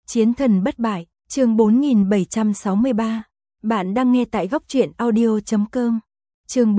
Chiến thần bất bại, chương 4763. Bạn đang nghe tại góc truyện audio.com. Chương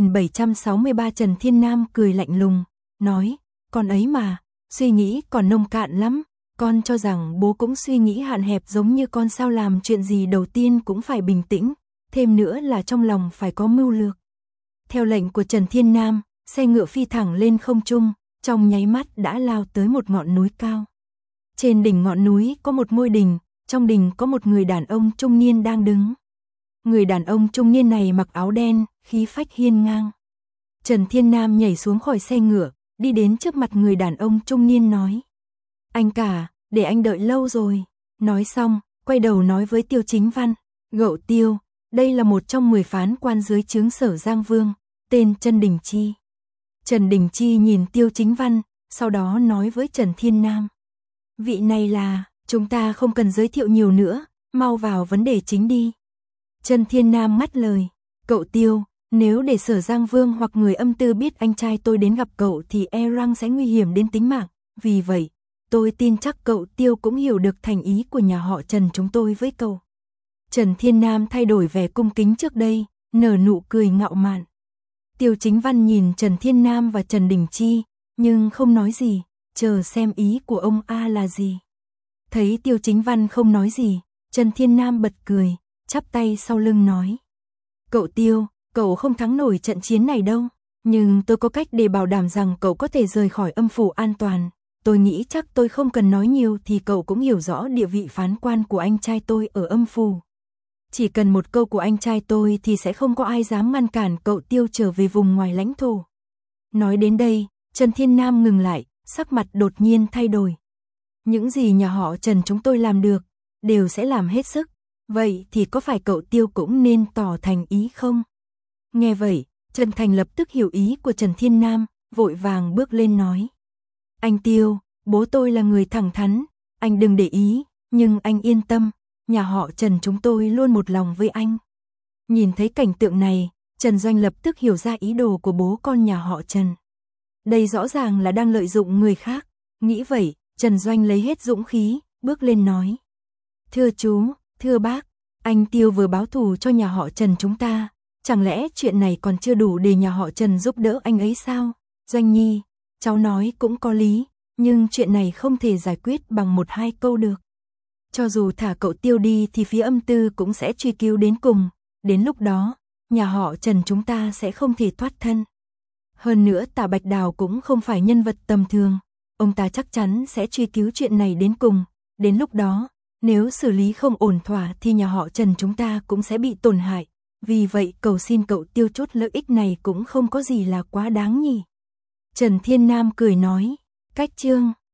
4763. Trần Thiên Nam cười lạnh lùng, nói, con ấy mà, suy nghĩ còn nông cạn lắm, con cho rằng bố cũng suy nghĩ hạn hẹp giống như con sao, làm chuyện gì đầu tiên cũng phải bình tĩnh, thêm nữa là trong lòng phải có mưu lược. Theo lệnh của Trần Thiên Nam, xe ngựa phi thẳng lên không trung, trong nháy mắt đã lao tới một ngọn núi cao. Trên đỉnh ngọn núi có một ngôi đình, trong đình có một người đàn ông trung niên đang đứng. Người đàn ông trung niên này mặc áo đen, khí phách hiên ngang. Trần Thiên Nam nhảy xuống khỏi xe ngựa, đi đến trước mặt người đàn ông trung niên nói. Anh cả, để anh đợi lâu rồi. Nói xong, quay đầu nói với Tiêu Chính Văn. Gậu Tiêu, đây là một trong 10 phán quan dưới trướng Sở Giang Vương, tên Trần Đình Chi. Trần Đình Chi nhìn Tiêu Chính Văn, sau đó nói với Trần Thiên Nam. Vị này là, chúng ta không cần giới thiệu nhiều nữa, mau vào vấn đề chính đi. Trần Thiên Nam ngắt lời. Cậu Tiêu, nếu để Sở Giang Vương hoặc người âm tư biết anh trai tôi đến gặp cậu thì e rằng sẽ nguy hiểm đến tính mạng. Vì vậy, tôi tin chắc cậu Tiêu cũng hiểu được thành ý của nhà họ Trần chúng tôi với cậu. Trần Thiên Nam thay đổi vẻ cung kính trước đây, nở nụ cười ngạo mạn. Tiêu Chính Văn nhìn Trần Thiên Nam và Trần Đình Chi, nhưng không nói gì, chờ xem ý của ông A là gì. Thấy Tiêu Chính Văn không nói gì, Trần Thiên Nam bật cười, chắp tay sau lưng nói. Cậu Tiêu, cậu không thắng nổi trận chiến này đâu, nhưng tôi có cách để bảo đảm rằng cậu có thể rời khỏi âm phủ an toàn. Tôi nghĩ chắc tôi không cần nói nhiều thì cậu cũng hiểu rõ địa vị phán quan của anh trai tôi ở âm phủ. Chỉ cần một câu của anh trai tôi thì sẽ không có ai dám ngăn cản cậu Tiêu trở về vùng ngoài lãnh thổ. Nói đến đây, Trần Thiên Nam ngừng lại, sắc mặt đột nhiên thay đổi. Những gì nhà họ Trần chúng tôi làm được, đều sẽ làm hết sức. Vậy thì có phải cậu Tiêu cũng nên tỏ thành ý không? Nghe vậy, Trần Thành lập tức hiểu ý của Trần Thiên Nam, vội vàng bước lên nói. Anh Tiêu, bố tôi là người thẳng thắn, anh đừng để ý, nhưng anh yên tâm, nhà họ Trần chúng tôi luôn một lòng với anh. Nhìn thấy cảnh tượng này, Trần Doanh lập tức hiểu ra ý đồ của bố con nhà họ Trần. Đây rõ ràng là đang lợi dụng người khác, nghĩ vậy, Trần Doanh lấy hết dũng khí, bước lên nói. Thưa chú, thưa bác, anh Tiêu vừa báo thù cho nhà họ Trần chúng ta, chẳng lẽ chuyện này còn chưa đủ để nhà họ Trần giúp đỡ anh ấy sao? Doanh Nhi, cháu nói cũng có lý, nhưng chuyện này không thể giải quyết bằng 1-2 câu được. Cho dù thả cậu Tiêu đi thì phía âm tư cũng sẽ truy cứu đến cùng, đến lúc đó, nhà họ Trần chúng ta sẽ không thể thoát thân. Hơn nữa Tả Bạch Đào cũng không phải nhân vật tầm thường, ông ta chắc chắn sẽ truy cứu chuyện này đến cùng, đến lúc đó, nếu xử lý không ổn thỏa thì nhà họ Trần chúng ta cũng sẽ bị tổn hại, vì vậy cầu xin cậu Tiêu chốt lợi ích này cũng không có gì là quá đáng nhỉ. Trần Thiên Nam cười nói, cách chương